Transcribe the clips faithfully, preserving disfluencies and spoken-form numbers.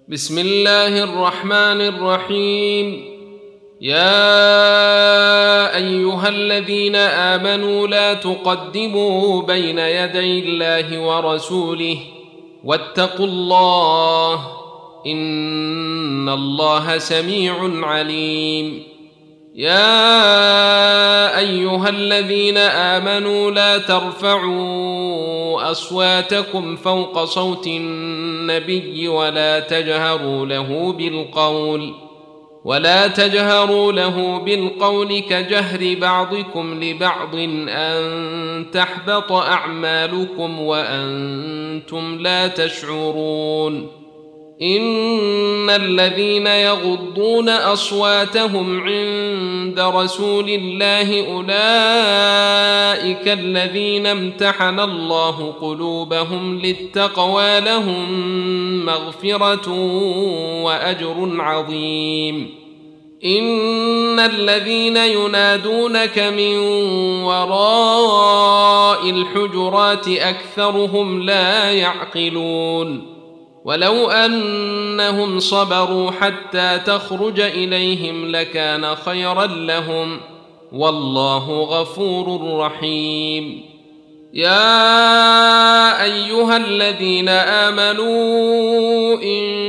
بسم الله الرحمن الرحيم. يا أيها الذين آمنوا لا تقدموا بين يدي الله ورسوله واتقوا الله إن الله سميع عليم. يا أيها الذين آمنوا لا ترفعوا أصواتكم فوق صوت النبي ولا تجهروا له بالقول ولا تجهروا له بالقول كجهر بعضكم لبعض أن تحبط أعمالكم وأنتم لا تشعرون. إن الذين يغضون أصواتهم عند رسول الله أولئك الذين امتحن الله قلوبهم للتقوى لهم مغفرة وأجر عظيم. إن الذين ينادونك من وراء الحجرات أكثرهم لا يعقلون. ولو أنهم صبروا حتى تخرج إليهم لكان خيرا لهم والله غفور رحيم. يا أيها الذين آمنوا إن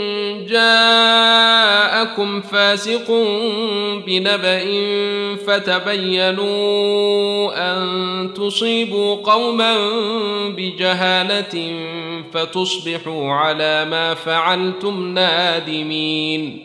جاءكم فاسق بنبأ فتبينوا أن تصيبوا قوما بجهالة فتصبحوا على ما فعلتم نادمين.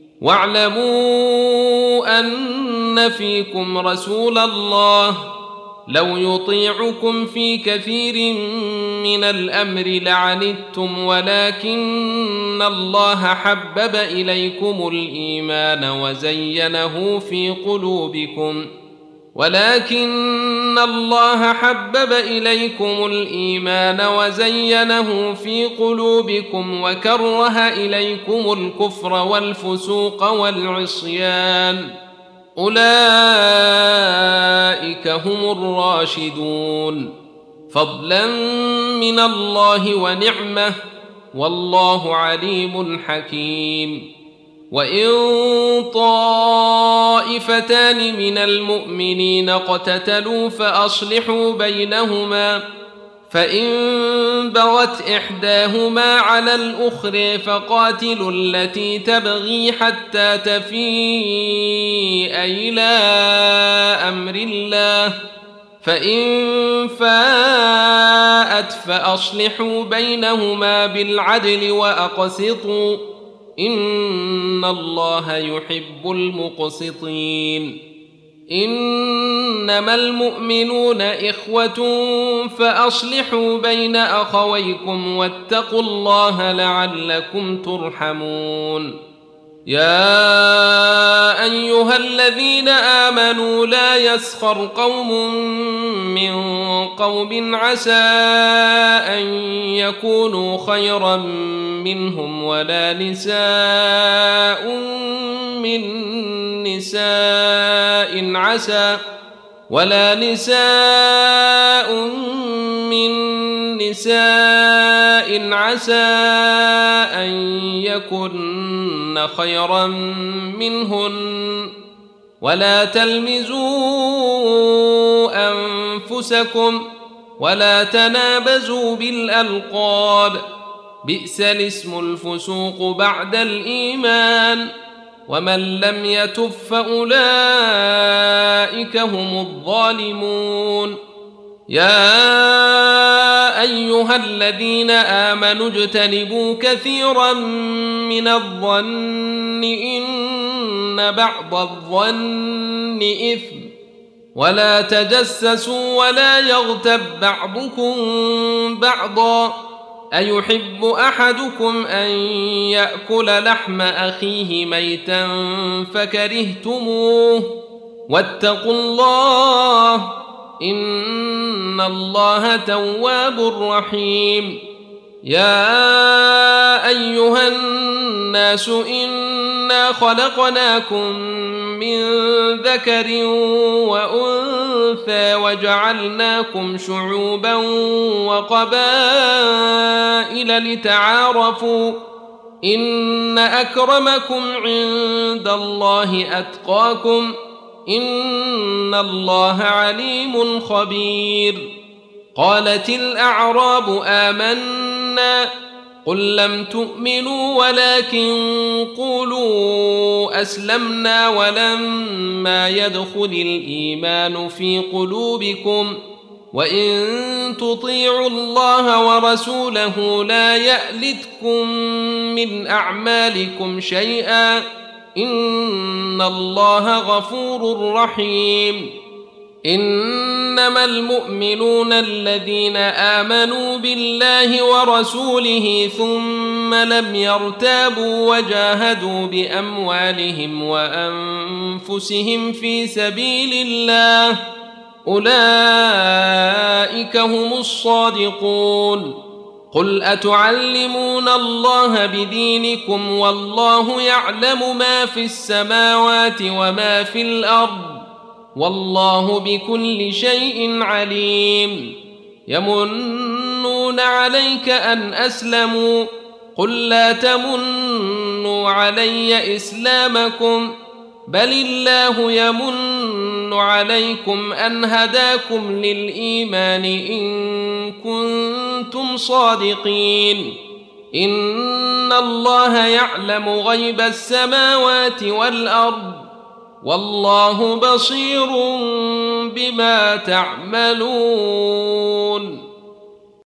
واعلموا أن فيكم رسول الله لو يطيعكم في كثير من الأمر لعنتم ولكن الله حبب إليكم الإيمان وزينه في قلوبكم ولكن الله حبب إليكم الإيمان وزينه في قلوبكم وكره إليكم الكفر والفسوق والعصيان أولئك هم الراشدون فضلا من الله ونعمه والله عليم حكيم. وإن طائفتان من المؤمنين اقتتلوا فأصلحوا بينهما فإن بغت إحداهما على الأخرى فقاتلوا التي تبغي حتى تفيء إلى أمر الله فإن فاءت فأصلحوا بينهما بالعدل وأقسطوا إن الله يحب المقسطين. إنما المؤمنون إخوة فأصلحوا بين أخويكم واتقوا الله لعلكم ترحمون. يا أيها الذين آمنوا لا يسخر قوم من قوم عسى أن يكونوا خيرا منهم ولا نساء من نساء عسى ولا نساء من نساء عسى أن يكن خيرا منهن ولا تلمزوا أنفسكم ولا تنابزوا بالألقاب بئس الاسم الفسوق بعد الإيمان ومن لم يتب فأولئك هم الظالمون. يا أيها الذين آمنوا اجتنبوا كثيرا من الظن إن بعض الظن إثم ولا تجسسوا ولا يغتب بعضكم بعضا أيحب أحدكم أن يأكل لحم أخيه ميتا فكرهتموه واتقوا الله إن الله تواب رحيم. يا أيها الناس إنا خلقناكم من ذكر وأنثى وجعلناكم شعوبا وقبائل لتعارفوا إن أكرمكم عند الله أتقاكم إن الله عليم خبير. قالت الأعراب آمنا قل لم تؤمنوا ولكن قولوا أسلمنا ولما يدخل الإيمان في قلوبكم وإن تطيعوا الله ورسوله لا يألتكم من أعمالكم شيئا إن الله غفور رحيم. إنما المؤمنون الذين آمنوا بالله ورسوله ثم لم يرتابوا وجاهدوا بأموالهم وأنفسهم في سبيل الله أولئك هم الصادقون. قل أتعلمون الله بدينكم والله يعلم ما في السماوات وما في الأرض والله بكل شيء عليم. يمنون عليك أن أسلموا قل لا تمنوا علي إسلامكم بل الله يمن عليكم أن هداكم للإيمان إن كنتم صادقين. إن الله يعلم غيب السماوات والأرض والله بصير بما تعملون.